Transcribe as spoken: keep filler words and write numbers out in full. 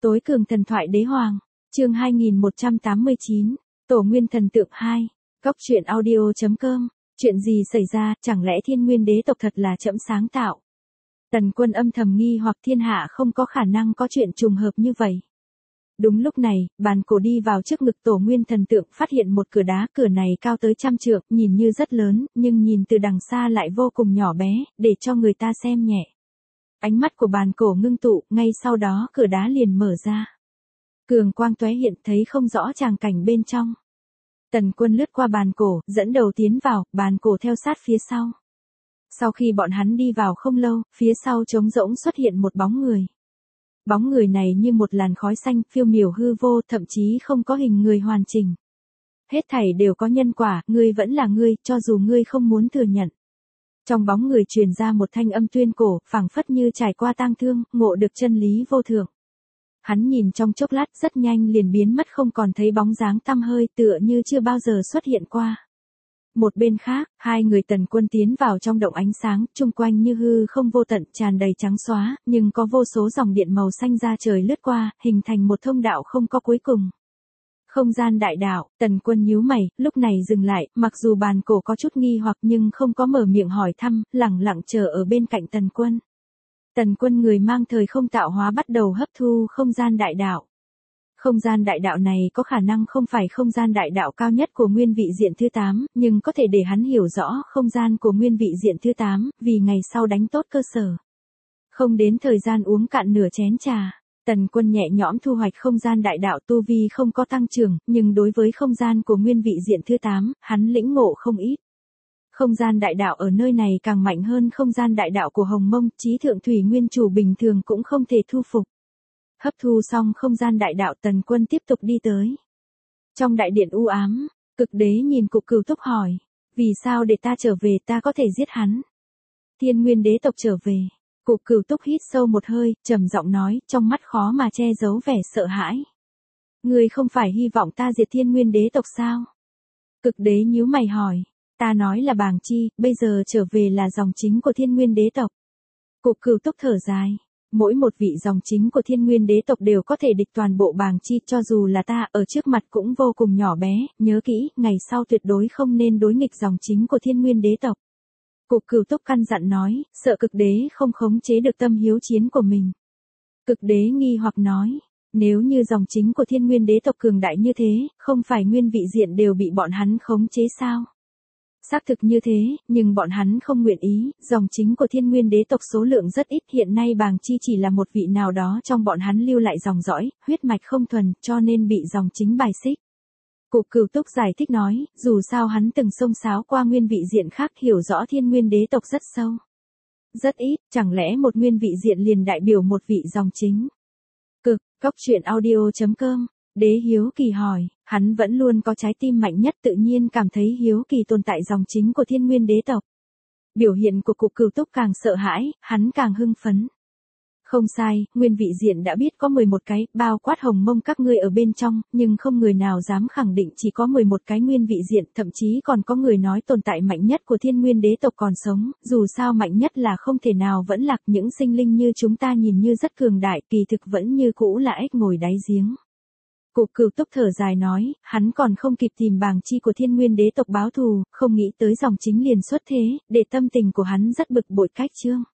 Tối cường thần thoại đế hoàng, chương hai nghìn một trăm tám mươi chín, Tổ nguyên thần tượng hai, góc truyện audio chấm com, chuyện gì xảy ra, chẳng lẽ thiên nguyên đế tộc thật là trẫm sáng tạo? Tần Quân âm thầm nghi hoặc thiên hạ không có khả năng có chuyện trùng hợp như vậy. Đúng lúc này, bàn cổ đi vào trước ngực tổ nguyên thần tượng phát hiện một cửa đá, cửa này cao tới trăm trượng, nhìn như rất lớn, nhưng nhìn từ đằng xa lại vô cùng nhỏ bé, để cho người ta xem nhẹ. Ánh mắt của bàn cổ ngưng tụ, ngay sau đó cửa đá liền mở ra. Cường quang tóe hiện thấy không rõ tràng cảnh bên trong. Tần Quân lướt qua bàn cổ, dẫn đầu tiến vào, bàn cổ theo sát phía sau. Sau khi bọn hắn đi vào không lâu, phía sau trống rỗng xuất hiện một bóng người. Bóng người này như một làn khói xanh phiêu miểu hư vô, thậm chí không có hình người hoàn chỉnh. Hết thảy đều có nhân quả, ngươi vẫn là ngươi, cho dù ngươi không muốn thừa nhận. Trong bóng người truyền ra một thanh âm tuyên cổ, phảng phất như trải qua tang thương, ngộ được chân lý vô thượng. Hắn nhìn trong chốc lát rất nhanh liền biến mất không còn thấy bóng dáng tăm hơi, tựa như chưa bao giờ xuất hiện qua. Một bên khác, hai người Tần Quân tiến vào trong động ánh sáng, chung quanh như hư không vô tận, tràn đầy trắng xóa, nhưng có vô số dòng điện màu xanh ra trời lướt qua, hình thành một thông đạo không có cuối cùng. Không gian đại đạo, Tần Quân nhíu mày, lúc này dừng lại, mặc dù bàn cổ có chút nghi hoặc nhưng không có mở miệng hỏi thăm, lẳng lặng chờ ở bên cạnh Tần Quân. Tần Quân người mang thời không tạo hóa bắt đầu hấp thu không gian đại đạo. Không gian đại đạo này có khả năng không phải không gian đại đạo cao nhất của nguyên vị diện thứ tám, nhưng có thể để hắn hiểu rõ không gian của nguyên vị diện thứ tám, vì ngày sau đánh tốt cơ sở. Không đến thời gian uống cạn nửa chén trà, Tần Quân nhẹ nhõm thu hoạch không gian đại đạo, tu vi không có tăng trưởng, nhưng đối với không gian của nguyên vị diện thứ tám, hắn lĩnh ngộ không ít. Không gian đại đạo ở nơi này càng mạnh hơn không gian đại đạo của Hồng Mông, chí thượng thủy nguyên chủ bình thường cũng không thể thu phục. Hấp thu xong không gian đại đạo, Tần Quân tiếp tục đi tới. Trong đại điện u ám, Cực Đế nhìn Cục Cửu Túc hỏi, vì sao để ta trở về, ta có thể giết hắn? Thiên nguyên đế tộc trở về. Cục Cửu Túc hít sâu một hơi, trầm giọng nói, trong mắt khó mà che giấu vẻ sợ hãi. Ngươi không phải hy vọng ta diệt thiên nguyên đế tộc sao? Cực Đế nhíu mày hỏi, ta nói là Bàng Chi, bây giờ trở về là dòng chính của thiên nguyên đế tộc. Cục Cửu Túc thở dài. Mỗi một vị dòng chính của thiên nguyên đế tộc đều có thể địch toàn bộ Bàng Chi, cho dù là ta, ở trước mặt cũng vô cùng nhỏ bé, nhớ kỹ, ngày sau tuyệt đối không nên đối nghịch dòng chính của thiên nguyên đế tộc. Cục Cửu Túc căn dặn nói, sợ Cực Đế không khống chế được tâm hiếu chiến của mình. Cực Đế nghi hoặc nói, nếu như dòng chính của thiên nguyên đế tộc cường đại như thế, không phải nguyên vị diện đều bị bọn hắn khống chế sao? Xác thực như thế, nhưng bọn hắn không nguyện ý, dòng chính của thiên nguyên đế tộc số lượng rất ít, hiện nay Bàng Chi chỉ là một vị nào đó trong bọn hắn lưu lại dòng dõi, huyết mạch không thuần, cho nên bị dòng chính bài xích. Cục Cửu Túc giải thích nói, dù sao hắn từng xông xáo qua nguyên vị diện khác, hiểu rõ thiên nguyên đế tộc rất sâu. Rất ít, chẳng lẽ một nguyên vị diện liền đại biểu một vị dòng chính? Cực, góc truyện audio chấm com. Đế hiếu kỳ hỏi, hắn vẫn luôn có trái tim mạnh nhất, tự nhiên cảm thấy hiếu kỳ tồn tại dòng chính của thiên nguyên đế tộc. Biểu hiện của Cục Cửu Túc càng sợ hãi, hắn càng hưng phấn. Không sai, nguyên vị diện đã biết có mười một cái, bao quát Hồng Mông các ngươi ở bên trong, nhưng không người nào dám khẳng định chỉ có mười một cái nguyên vị diện, thậm chí còn có người nói tồn tại mạnh nhất của thiên nguyên đế tộc còn sống, dù sao mạnh nhất là không thể nào vẫn lạc, những sinh linh như chúng ta nhìn như rất cường đại, kỳ thực vẫn như cũ là ếch ngồi đáy giếng. Cục Cửu Túc thở dài nói, hắn còn không kịp tìm Bàng Chi của thiên nguyên đế tộc báo thù, không nghĩ tới dòng chính liền xuất thế, để tâm tình của hắn rất bực bội cách chương.